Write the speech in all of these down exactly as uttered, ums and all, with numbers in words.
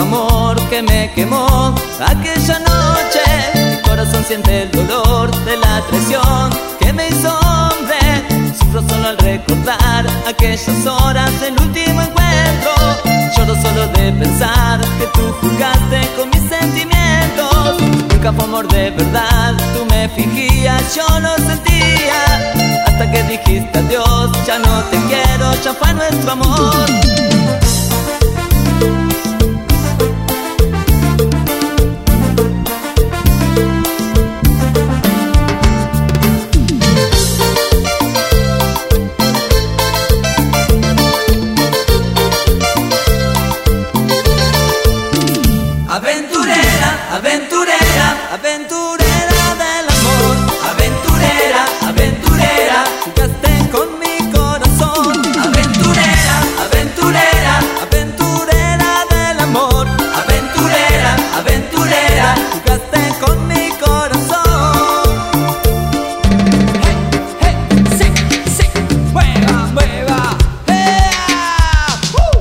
amor que me quemó aquella noche. Mi corazón siente el dolor de la traición que me hizo hombre. Sufro solo al recordar aquellas horas del último encuentro. Lloro solo de pensar que tú jugaste con mis sentimientos. Nunca fue amor de verdad, tú me fingías, yo lo sentía. Hasta que dijiste adiós, ya no te quiero, ya fue nuestro amor. Aventurera, aventurera, aventurera del amor. Aventurera, aventurera, jugaste con mi corazón. Aventurera, aventurera, aventurera del amor. Aventurera, aventurera, jugaste con mi corazón. Hey, hey, sí, sí, mueva, mueva. ¡Ea! ¡Uh!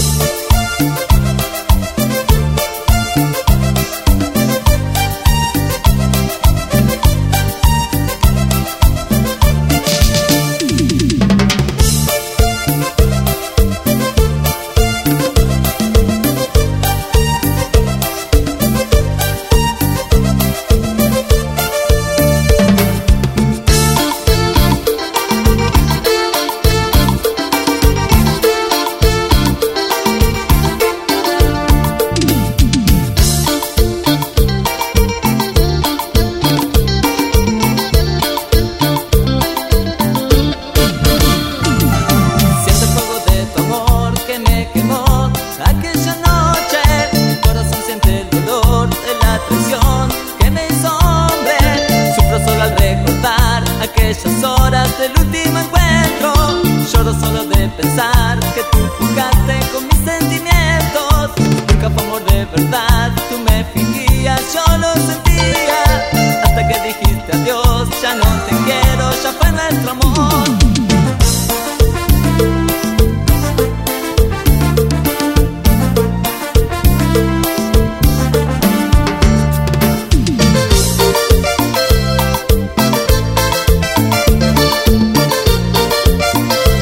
Aquella noche, mi corazón siente el dolor de la traición que me hizo hombre. Sufro solo al recordar aquellas horas del último encuentro. Lloro solo de pensar que tú jugaste con mis sentimientos. Nunca fue amor de verdad, tú me fingías, yo lo sentía. Hasta que dijiste adiós, ya no te quiero, ya fue nuestro amor.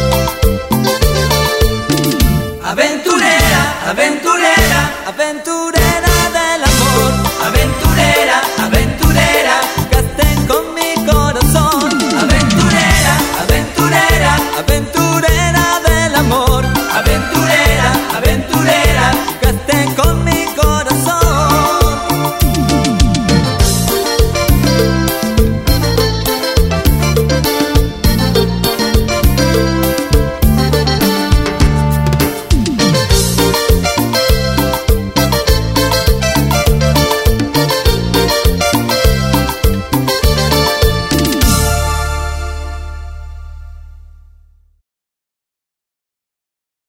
Aventurera, aventurera, aventurera.